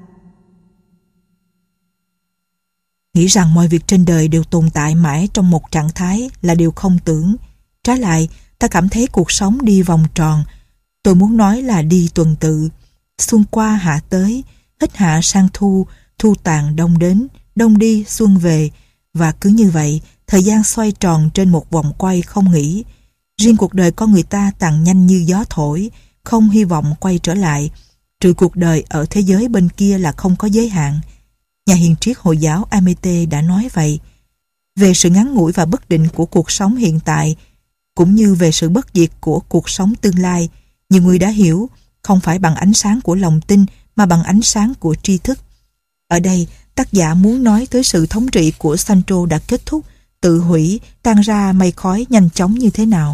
Nghĩ rằng mọi việc trên đời đều tồn tại mãi trong một trạng thái là điều không tưởng. Trái lại, ta cảm thấy cuộc sống đi vòng tròn. Tôi muốn nói là đi tuần tự. Xuân qua hạ tới, hít hạ sang thu, thu tàn đông đến, đông đi xuân về. Và cứ như vậy, thời gian xoay tròn trên một vòng quay không nghỉ. Riêng cuộc đời con người ta tàn nhanh như gió thổi, không hy vọng quay trở lại. Trừ cuộc đời ở thế giới bên kia là không có giới hạn. Nhà hiền triết Hồi giáo Amete đã nói vậy. Về sự ngắn ngủi và bất định của cuộc sống hiện tại, cũng như về sự bất diệt của cuộc sống tương lai, nhiều người đã hiểu, không phải bằng ánh sáng của lòng tin mà bằng ánh sáng của tri thức. Ở đây, tác giả muốn nói tới sự thống trị của Sancho đã kết thúc, tự hủy, tan ra mây khói nhanh chóng như thế nào.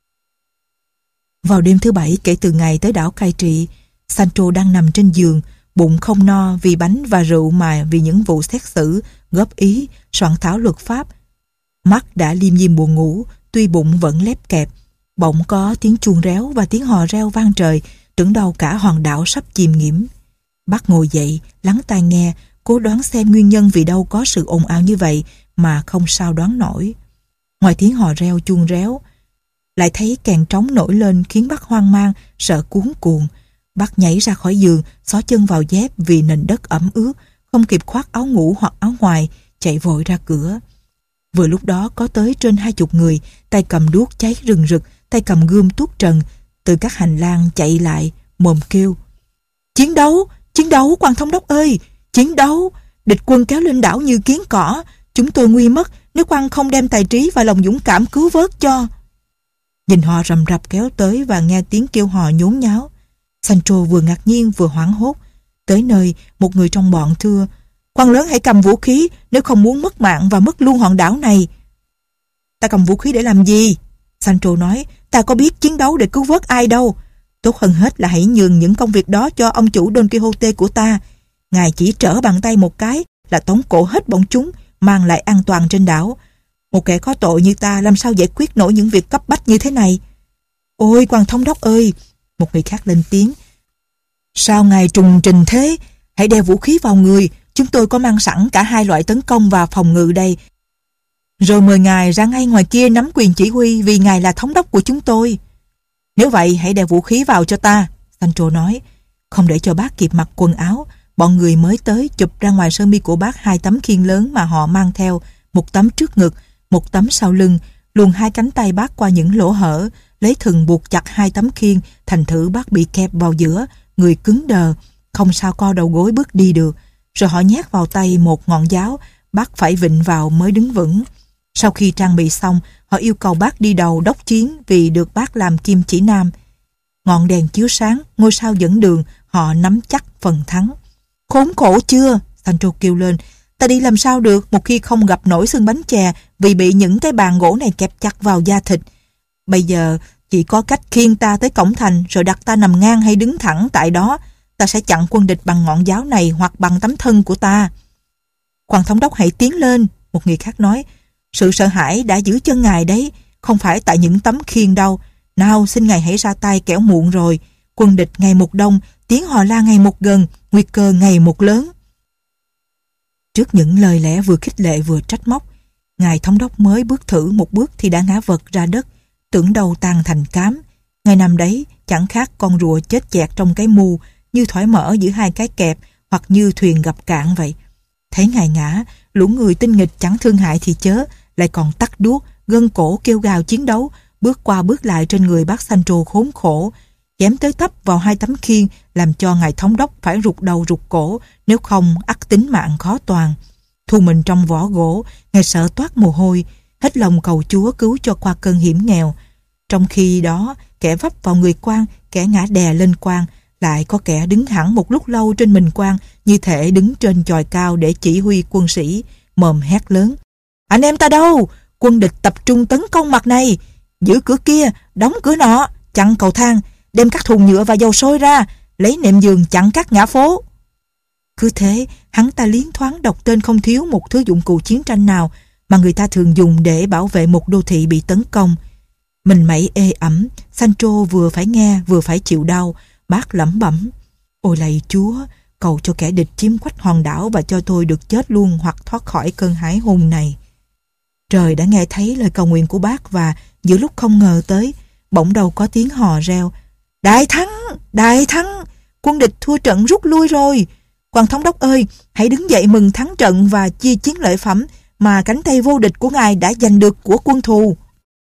Vào đêm thứ bảy kể từ ngày tới đảo cai trị, Sancho đang nằm trên giường, bụng không no vì bánh và rượu mà vì những vụ xét xử, góp ý, soạn thảo luật pháp. Mắt đã liêm diêm buồn ngủ, tuy bụng vẫn lép kẹp. Bỗng có tiếng chuông réo và tiếng hò reo vang trời, tưởng đâu cả hòn đảo sắp chìm nghiễm. Bác ngồi dậy, lắng tai nghe, cố đoán xem nguyên nhân vì đâu có sự ồn ào như vậy mà không sao đoán nổi. Ngoài tiếng hò reo chuông réo, lại thấy kèn trống nổi lên khiến bác hoang mang, sợ cuống cuồng. Bác nhảy ra khỏi giường, xó chân vào dép vì nền đất ẩm ướt, không kịp khoác áo ngủ hoặc áo ngoài, chạy vội ra cửa. Vừa lúc đó có tới trên hai chục người, tay cầm đuốc cháy rừng rực, tay cầm gươm tuốt trần, từ các hành lang chạy lại, mồm kêu: Chiến đấu, chiến đấu quan thống đốc ơi, chiến đấu, địch quân kéo lên đảo như kiến cỏ, chúng tôi nguy mất nếu quan không đem tài trí và lòng dũng cảm cứu vớt cho. Nhìn họ rầm rập kéo tới và nghe tiếng kêu hò nhốn nháo, Sancho vừa ngạc nhiên vừa hoảng hốt. Tới nơi, một người trong bọn thưa: Quan lớn hãy cầm vũ khí nếu không muốn mất mạng và mất luôn hòn đảo này. Ta cầm vũ khí để làm gì? Sancho nói: Ta có biết chiến đấu để cứu vớt ai đâu. Tốt hơn hết là hãy nhường những công việc đó cho ông chủ Don Quixote của ta. Ngài chỉ trở bàn tay một cái là tống cổ hết bọn chúng, mang lại an toàn trên đảo. Một kẻ có tội như ta làm sao giải quyết nổi những việc cấp bách như thế này? Ôi quan thống đốc ơi! Một người khác lên tiếng: Sao ngài trùng trình thế? Hãy đeo vũ khí vào người. Chúng tôi có mang sẵn cả hai loại tấn công và phòng ngự đây. Rồi mời ngài ra ngay ngoài kia nắm quyền chỉ huy, vì ngài là thống đốc của chúng tôi. Nếu vậy hãy đeo vũ khí vào cho ta, Sancho nói. Không để cho bác kịp mặc quần áo, Bọn người mới tới chụp ra ngoài sơ mi của bác hai tấm khiên lớn mà họ mang theo, một tấm trước ngực, một tấm sau lưng, luồn hai cánh tay bác qua những lỗ hở, lấy thừng buộc chặt hai tấm khiên, thành thử bác bị kẹp vào giữa, người cứng đờ, không sao co đầu gối bước đi được. Rồi họ nhét vào tay một ngọn giáo, bác phải vịn vào mới đứng vững. Sau khi trang bị xong, họ yêu cầu bác đi đầu đốc chiến vì được bác làm kim chỉ nam. Ngọn đèn chiếu sáng, ngôi sao dẫn đường, họ nắm chắc phần thắng. Khốn khổ chưa? Sancho kêu lên. Ta đi làm sao được một khi không gặp nổi xương bánh chè vì bị những cái bàn gỗ này kẹp chặt vào da thịt. Bây giờ chỉ có cách khiêng ta tới cổng thành rồi đặt ta nằm ngang hay đứng thẳng tại đó. Ta sẽ chặn quân địch bằng ngọn giáo này hoặc bằng tấm thân của ta. Quan thống đốc hãy tiến lên, một người khác nói. Sự sợ hãi đã giữ chân ngài đấy, không phải tại những tấm khiên đâu. Nào xin ngài hãy ra tay kẻo muộn rồi. Quân địch ngày một đông, tiếng hò la ngày một gần, nguy cơ ngày một lớn. Trước những lời lẽ vừa khích lệ vừa trách móc, ngài thống đốc mới bước thử một bước thì đã ngã vật ra đất, tưởng đầu tan thành cám. Ngài nằm đấy chẳng khác con rùa chết chẹt trong cái mù, như thỏi mỡ giữa hai cái kẹp, hoặc như thuyền gặp cạn vậy. Thấy ngài ngã, lũ người tinh nghịch chẳng thương hại thì chớ, lại còn tắt đuốc, gân cổ kêu gào chiến đấu, bước qua bước lại trên người bác Sancho khốn khổ, chém tới tấp vào hai tấm khiên, làm cho ngài thống đốc phải rụt đầu rụt cổ, nếu không ắt tính mạng khó toàn. Thu mình trong vỏ gỗ, ngài sợ toát mồ hôi, hết lòng cầu Chúa cứu cho qua cơn hiểm nghèo. Trong khi đó, kẻ vấp vào người quan, kẻ ngã đè lên quan, lại có kẻ đứng hẳn một lúc lâu trên mình quan, như thể đứng trên chòi cao để chỉ huy quân sĩ, mồm hét lớn. Anh em ta đâu? Quân địch tập trung tấn công mặt này. Giữ cửa kia, đóng cửa nọ, chặn cầu thang, đem các thùng nhựa và dầu sôi ra, lấy nệm giường chặn các ngã phố. Cứ thế, hắn ta liến thoáng đọc tên không thiếu một thứ dụng cụ chiến tranh nào mà người ta thường dùng để bảo vệ một đô thị bị tấn công. Mình mẩy ê ẩm, Sancho vừa phải nghe vừa phải chịu đau. Bác lẩm bẩm. Ôi lạy Chúa, cầu cho kẻ địch chiếm quách hòn đảo và cho tôi được chết luôn hoặc thoát khỏi cơn hải hùng này. Trời đã nghe thấy lời cầu nguyện của bác và giữa lúc không ngờ tới, bỗng đầu có tiếng hò reo. Đại thắng! Đại thắng! Quân địch thua trận rút lui rồi. Quan thống đốc ơi, hãy đứng dậy mừng thắng trận và chia chiến lợi phẩm mà cánh tay vô địch của ngài đã giành được của quân thù.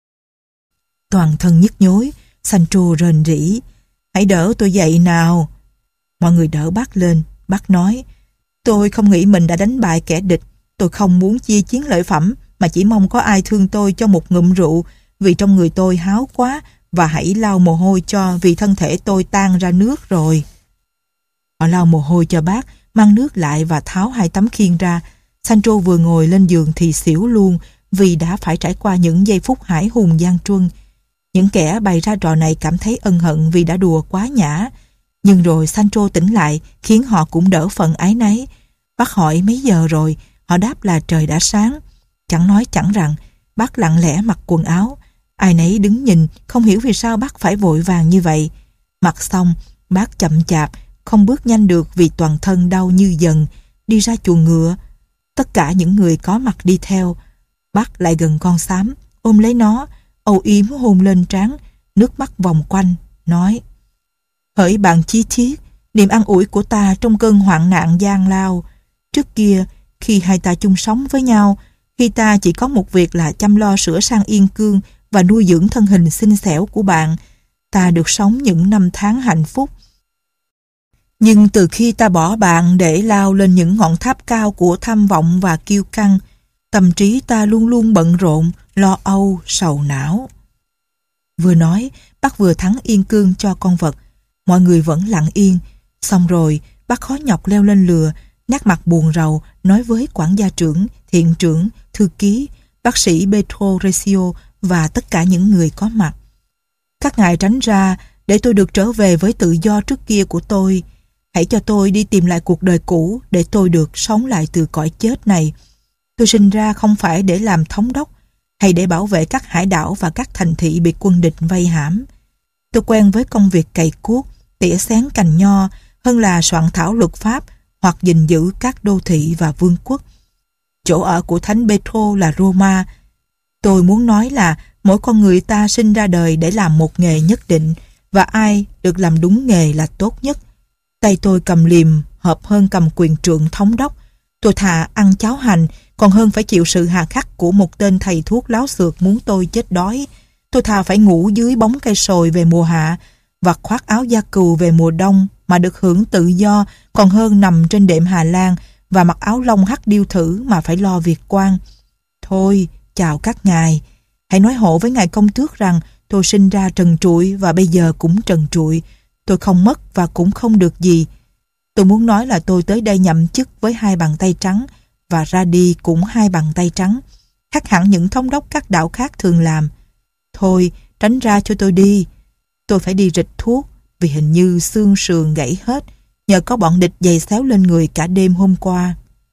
Toàn thân nhức nhối, Sancho rền rĩ. Hãy đỡ tôi dậy nào. Mọi người đỡ bác lên. Bác nói, tôi không nghĩ mình đã đánh bại kẻ địch. Tôi không muốn chia chiến lợi phẩm, mà chỉ mong có ai thương tôi cho một ngụm rượu, vì trong người tôi háo quá, và hãy lau mồ hôi cho vì thân thể tôi tan ra nước rồi. Họ lau mồ hôi cho bác, mang nước lại và tháo hai tấm khiên ra. Sancho vừa ngồi lên giường thì xỉu luôn, vì đã phải trải qua những giây phút hải hùng gian truân. Những kẻ bày ra trò này cảm thấy ân hận vì đã đùa quá nhã. Nhưng rồi Sancho tỉnh lại, khiến họ cũng đỡ phần áy náy. Bác hỏi mấy giờ rồi, họ đáp là trời đã sáng. Chẳng nói chẳng rằng, bác lặng lẽ mặc quần áo. Ai nấy đứng nhìn, không hiểu vì sao bác phải vội vàng như vậy. Mặc xong, bác chậm chạp, không bước nhanh được vì toàn thân đau như dần, đi ra chuồng ngựa. Tất cả những người có mặt đi theo. Bác lại gần con xám, ôm lấy nó, âu yếm hôn lên trán, nước mắt vòng quanh, nói: Hỡi bạn chí thiết, niềm an ủi của ta trong cơn hoạn nạn gian lao. Trước kia, khi hai ta chung sống với nhau, khi ta chỉ có một việc là chăm lo sửa sang yên cương và nuôi dưỡng thân hình xinh xẻo của bạn, ta được sống những năm tháng hạnh phúc. Nhưng từ khi ta bỏ bạn để lao lên những ngọn tháp cao của tham vọng và kiêu căng, tâm trí ta luôn luôn bận rộn, lo âu, sầu não. Vừa nói, bác vừa thắng yên cương cho con vật. Mọi người vẫn lặng yên. Xong rồi, bác khó nhọc leo lên lừa, nét mặt buồn rầu, nói với quản gia trưởng, thiện trưởng, thư ký, bác sĩ Pedro Recio và tất cả những người có mặt. Các ngài tránh ra để tôi được trở về với tự do trước kia của tôi. Hãy cho tôi đi tìm lại cuộc đời cũ để tôi được sống lại từ cõi chết này. Tôi sinh ra không phải để làm thống đốc hay để bảo vệ các hải đảo và các thành thị bị quân địch vây hãm. Tôi quen với công việc cày cuốc, tỉa xén cành nho hơn là soạn thảo luật pháp hoặc gìn giữ các đô thị và vương quốc. Chỗ ở của Thánh Pedro là Roma. Tôi muốn nói là mỗi con người ta sinh ra đời để làm một nghề nhất định và ai được làm đúng nghề là tốt nhất. Tay tôi cầm liềm, hợp hơn cầm quyền trượng thống đốc. Tôi thà ăn cháo hành còn hơn phải chịu sự hà khắc của một tên thầy thuốc láo xược muốn tôi chết đói. Tôi thà phải ngủ dưới bóng cây sồi về mùa hạ và khoác áo da cừu về mùa đông mà được hưởng tự do còn hơn nằm trên đệm Hà Lan và mặc áo lông hắc điêu thử mà phải lo việc quan. Thôi, chào các ngài. Hãy nói hộ với ngài công tước rằng tôi sinh ra trần trụi và bây giờ cũng trần trụi. Tôi không mất và cũng không được gì. Tôi muốn nói là tôi tới đây nhậm chức với hai bàn tay trắng và ra đi cũng hai bàn tay trắng, khác hẳn những thống đốc các đảo khác thường làm. Thôi, tránh ra cho tôi đi. Tôi phải đi rịch thuốc vì hình như xương sườn gãy hết nhờ có bọn địch giày xéo lên người cả đêm hôm qua.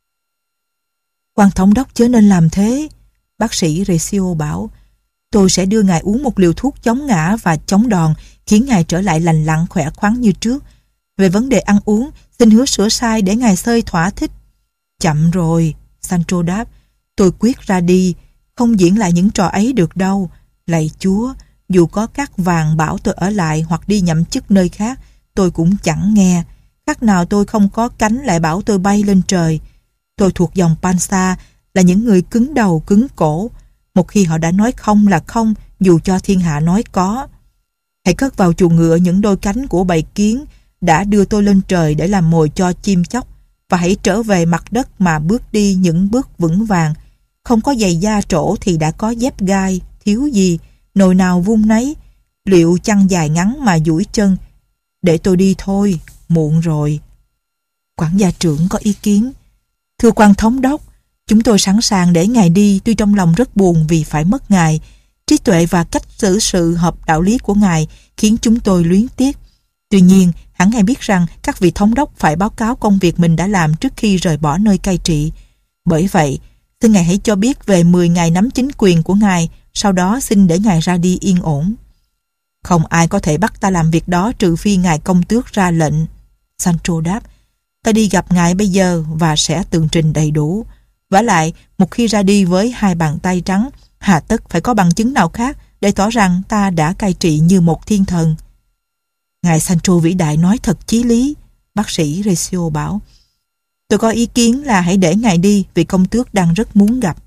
Quan thống đốc chớ nên làm thế. Bác sĩ Recio bảo, tôi sẽ đưa ngài uống một liều thuốc chống ngã và chống đòn khiến ngài trở lại lành lặn khỏe khoắn như trước. Về vấn đề ăn uống, xin hứa sửa sai để ngài xơi thỏa thích. Chậm rồi, Sancho đáp, tôi quyết ra đi, không diễn lại những trò ấy được đâu. Lạy Chúa, dù có các vàng bảo tôi ở lại hoặc đi nhậm chức nơi khác, tôi cũng chẳng nghe. Khác nào tôi không có cánh lại bảo tôi bay lên trời. Tôi thuộc dòng Pansa, là những người cứng đầu cứng cổ. Một khi họ đã nói không là không, dù cho thiên hạ nói có. Hãy cất vào chuồng ngựa những đôi cánh của bầy kiến đã đưa tôi lên trời để làm mồi cho chim chóc, và hãy trở về mặt đất mà bước đi những bước vững vàng. Không có giày da trổ thì đã có dép gai, thiếu gì, nồi nào vung nấy. Liệu chăn dài ngắn mà duỗi chân. Để tôi đi thôi, muộn rồi. Quản gia trưởng có ý kiến. Thưa quan thống đốc, chúng tôi sẵn sàng để ngài đi, tuy trong lòng rất buồn vì phải mất ngài. Trí tuệ và cách xử sự hợp đạo lý của ngài khiến chúng tôi luyến tiếc. Tuy nhiên, hẳn ngài biết rằng các vị thống đốc phải báo cáo công việc mình đã làm trước khi rời bỏ nơi cai trị. Bởi vậy, xin ngài hãy cho biết về mười ngày nắm chính quyền của ngài, sau đó xin để ngài ra đi yên ổn. Không ai có thể bắt ta làm việc đó trừ phi ngài công tước ra lệnh. Sancho đáp, ta đi gặp ngài bây giờ và sẽ tường trình đầy đủ. Vả lại, một khi ra đi với hai bàn tay trắng, hà tất phải có bằng chứng nào khác để tỏ rằng ta đã cai trị như một thiên thần. Ngài Sancho vĩ đại nói thật chí lý, bác sĩ Recio bảo. Tôi có ý kiến là hãy để ngài đi vì công tước đang rất muốn gặp.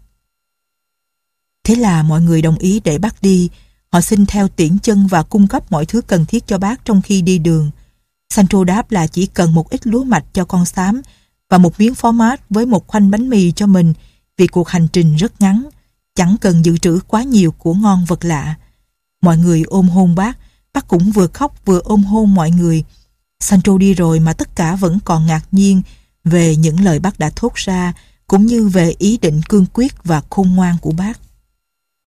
Thế là mọi người đồng ý để bác đi. Họ xin theo tiễn chân và cung cấp mọi thứ cần thiết cho bác trong khi đi đường. Sancho đáp là chỉ cần một ít lúa mạch cho con xám và một miếng phó mát với một khoanh bánh mì cho mình vì cuộc hành trình rất ngắn, chẳng cần dự trữ quá nhiều của ngon vật lạ. Mọi người ôm hôn bác, bác cũng vừa khóc vừa ôm hôn mọi người. Sancho đi rồi mà tất cả vẫn còn ngạc nhiên về những lời bác đã thốt ra, cũng như về ý định cương quyết và khôn ngoan của bác.